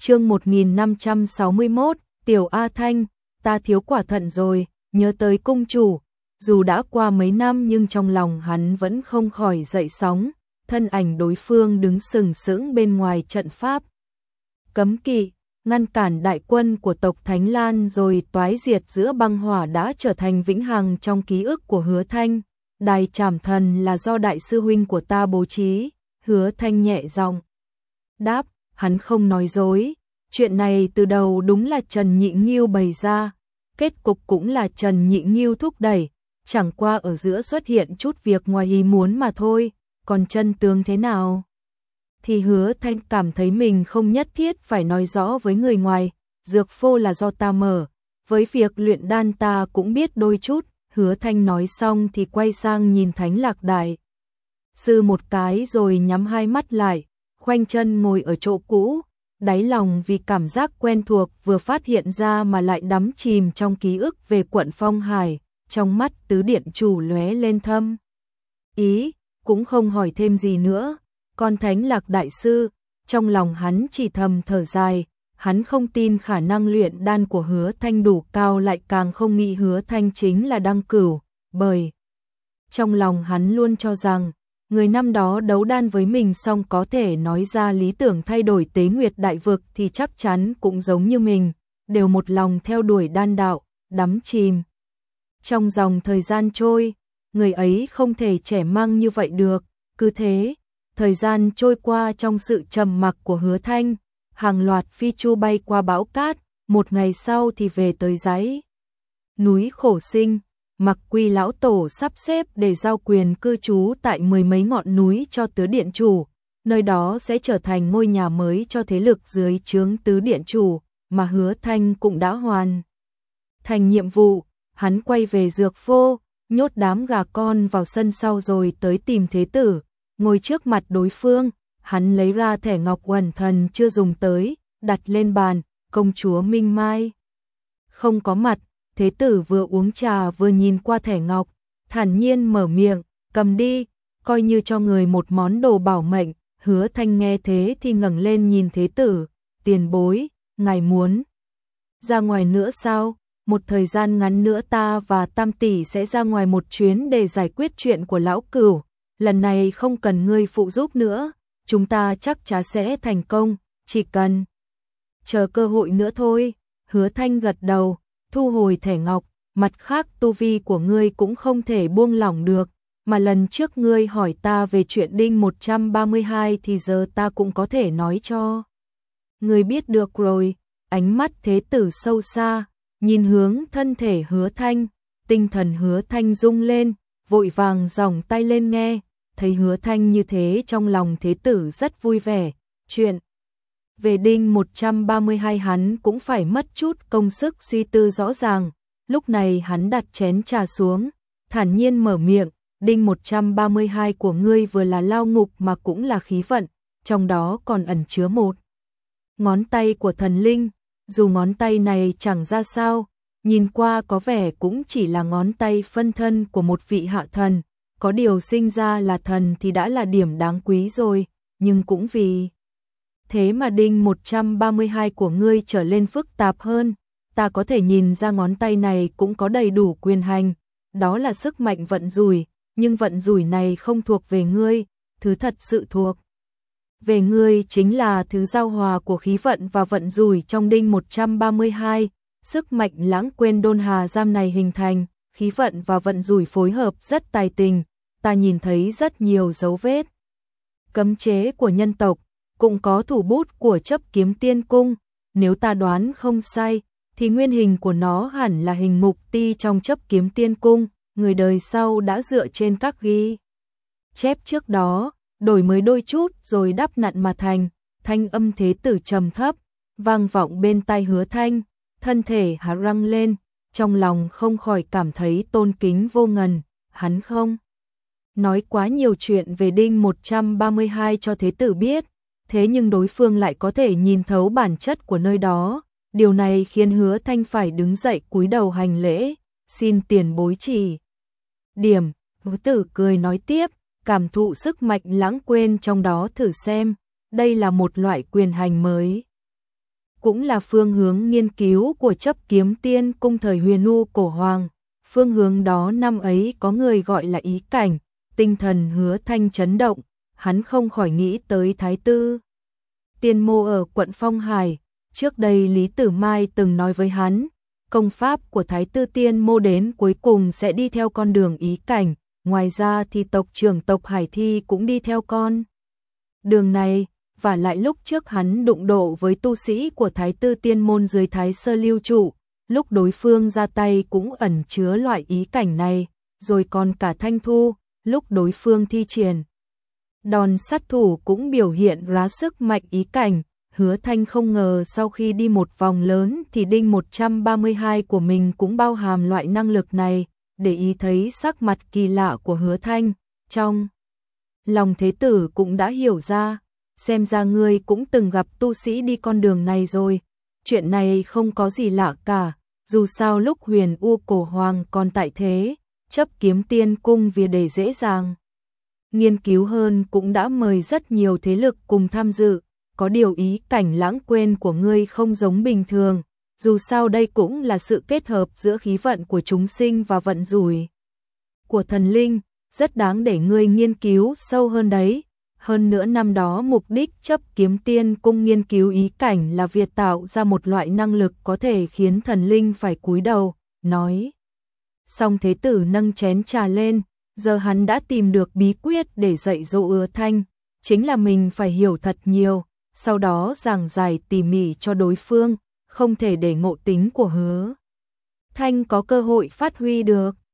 Chương 1561, Tiểu A Thanh, ta thiếu quả thận rồi, nhớ tới cung chủ, dù đã qua mấy năm nhưng trong lòng hắn vẫn không khỏi dậy sóng, thân ảnh đối phương đứng sừng sững bên ngoài trận pháp. Cấm kỵ, ngăn cản đại quân của tộc Thánh Lan rồi toái diệt giữa băng hỏa đã trở thành vĩnh hằng trong ký ức của Hứa Thanh. Đài Trảm Thần là do đại sư huynh của ta bố trí, Hứa Thanh nhẹ giọng đáp, hắn không nói dối. Chuyện này từ đầu đúng là Trần Nhị Nghiêu bày ra, kết cục cũng là Trần Nhị Nghiêu thúc đẩy, chẳng qua ở giữa xuất hiện chút việc ngoài ý muốn mà thôi, còn chân tướng thế nào? Thì Hứa Thanh cảm thấy mình không nhất thiết phải nói rõ với người ngoài, dược phô là do ta mở, với việc luyện đan ta cũng biết đôi chút. Hứa Thanh nói xong thì quay sang nhìn Thánh Lạc Đại sư một cái rồi nhắm hai mắt lại, khoanh chân ngồi ở chỗ cũ, đáy lòng vì cảm giác quen thuộc vừa phát hiện ra mà lại đắm chìm trong ký ức về quận Phong Hải, trong mắt tứ điện chủ lóe lên thâm ý, cũng không hỏi thêm gì nữa. Còn Thánh Lạc Đại sư, trong lòng hắn chỉ thầm thở dài, hắn không tin khả năng luyện đan của Hứa Thanh đủ cao, lại càng không nghĩ Hứa Thanh chính là Đăng Cửu, bởi trong lòng hắn luôn cho rằng người năm đó đấu đan với mình xong có thể nói ra lý tưởng thay đổi Tế Nguyệt Đại Vực thì chắc chắn cũng giống như mình, đều một lòng theo đuổi đan đạo, đắm chìm trong dòng thời gian trôi, người ấy không thể trẻ măng như vậy được. Cứ thế, thời gian trôi qua trong sự trầm mặc của Hứa Thanh, hàng loạt phi chu bay qua bão cát, một ngày sau thì về tới dãy núi Khổ Sinh. Mặc Quy lão tổ sắp xếp để giao quyền cư trú tại mười mấy ngọn núi cho tứ điện chủ, nơi đó sẽ trở thành ngôi nhà mới cho thế lực dưới trướng tứ điện chủ, mà Hứa Thanh cũng đã hoàn thành nhiệm vụ. Hắn quay về dược phô, nhốt đám gà con vào sân sau rồi tới tìm Thế Tử, ngồi trước mặt đối phương, hắn lấy ra thẻ ngọc uẩn thần chưa dùng tới, đặt lên bàn. Công chúa Minh Mai không có mặt. Thế Tử vừa uống trà vừa nhìn qua thẻ ngọc, thản nhiên mở miệng, cầm đi, coi như cho người một món đồ bảo mệnh. Hứa Thanh nghe thế thì ngẩng lên nhìn Thế Tử, tiền bối, ngài muốn ra ngoài nữa sao? Một thời gian ngắn nữa ta và Tam tỷ sẽ ra ngoài một chuyến để giải quyết chuyện của lão Cửu, lần này không cần ngươi phụ giúp nữa, chúng ta chắc chắn sẽ thành công, chỉ cần chờ cơ hội nữa thôi. Hứa Thanh gật đầu, thu hồi thẻ ngọc, mặt khác tu vi của ngươi cũng không thể buông lỏng được, mà lần trước ngươi hỏi ta về chuyện đinh 132 thì giờ ta cũng có thể nói cho ngươi biết được rồi. Ánh mắt Thế Tử sâu xa, nhìn hướng thân thể Hứa Thanh, tinh thần Hứa Thanh rung lên, vội vàng giòng tay lên nghe, thấy Hứa Thanh như thế trong lòng Thế Tử rất vui vẻ. Chuyện về đinh 132 hắn cũng phải mất chút công sức suy tư rõ ràng, lúc này hắn đặt chén trà xuống, thản nhiên mở miệng, đinh 132 của ngươi vừa là lao ngục mà cũng là khí vận, trong đó còn ẩn chứa một ngón tay của thần linh, dù ngón tay này chẳng ra sao, nhìn qua có vẻ cũng chỉ là ngón tay phân thân của một vị hạ thần, có điều sinh ra là thần thì đã là điểm đáng quý rồi, nhưng cũng vì thế mà đinh 132 của ngươi trở lên phức tạp hơn. Ta có thể nhìn ra ngón tay này cũng có đầy đủ quyền hành, đó là sức mạnh vận rủi, nhưng vận rủi này không thuộc về ngươi, thứ thật sự thuộc về ngươi chính là thứ giao hòa của khí vận và vận rủi trong đinh 132. Sức mạnh lãng quên đôn hà giam này hình thành, khí vận và vận rủi phối hợp rất tài tình, ta nhìn thấy rất nhiều dấu vết cấm chế của nhân tộc, cũng có thủ bút của chấp kiếm tiên cung, nếu ta đoán không sai thì nguyên hình của nó hẳn là hình mục ti trong chấp kiếm tiên cung, người đời sau đã dựa trên các ghi chép trước đó, đổi mới đôi chút rồi đắp nặn mà thành. Thanh âm Thế Tử trầm thấp, vang vọng bên tai Hứa Thanh, thân thể hắn răng lên, trong lòng không khỏi cảm thấy tôn kính vô ngần. Hắn không nói quá nhiều chuyện về đinh 132 cho Thế Tử biết, thế nhưng đối phương lại có thể nhìn thấu bản chất của nơi đó, điều này khiến Hứa Thanh phải đứng dậy cúi đầu hành lễ, xin tiền bối chỉ điểm. Hứa Tử cười nói tiếp, cảm thụ sức mạnh lãng quên trong đó thử xem, đây là một loại quyền hành mới. cũng là phương hướng nghiên cứu của Chấp Kiếm Tiên Cung thời Huyền U cổ hoàng. Phương hướng đó năm ấy có người gọi là ý cảnh, tinh thần Hứa Thanh chấn động, hắn không khỏi nghĩ tới Thái Tư Tiên Mô ở quận Phong Hải. Trước đây Lý Tử Mai từng nói với hắn, công pháp của Thái Tư Tiên Mô đến cuối cùng sẽ đi theo con đường ý cảnh, ngoài ra thì tộc trưởng tộc Hải Thi cũng đi theo con đường này, và lại lúc trước hắn đụng độ với tu sĩ của Thái Tư Tiên Môn dưới Thái Sơ Lưu Trụ, lúc đối phương ra tay cũng ẩn chứa loại ý cảnh này, rồi còn cả Thanh Thu, lúc đối phương thi triển đòn sát thủ cũng biểu hiện ra sức mạnh ý cảnh. Hứa Thanh không ngờ sau khi đi một vòng lớn thì đinh 132 của mình cũng bao hàm loại năng lực này, để ý thấy sắc mặt kỳ lạ của Hứa Thanh, trong lòng Thế Tử cũng đã hiểu ra, xem ra ngươi cũng từng gặp tu sĩ đi con đường này rồi, chuyện này không có gì lạ cả, dù sao lúc Huyền U cổ hoàng còn tại thế, Chấp Kiếm Tiên Cung vì để dễ dàng nghiên cứu hơn cũng đã mời rất nhiều thế lực cùng tham dự, có điều ý cảnh lãng quên của ngươi không giống bình thường, dù sao đây cũng là sự kết hợp giữa khí vận của chúng sinh và vận rủi của thần linh, rất đáng để ngươi nghiên cứu sâu hơn đấy. Hơn nữa năm đó mục đích Chấp Kiếm Tiên Cung nghiên cứu ý cảnh là việc tạo ra một loại năng lực có thể khiến thần linh phải cúi đầu, nói. Xong Thế Tử nâng chén trà lên, giờ hắn đã tìm được bí quyết để dạy dỗ Hứa Thanh, chính là mình phải hiểu thật nhiều, sau đó giảng giải tỉ mỉ cho đối phương, không thể để ngộ tính của Hứa Thanh có cơ hội phát huy được.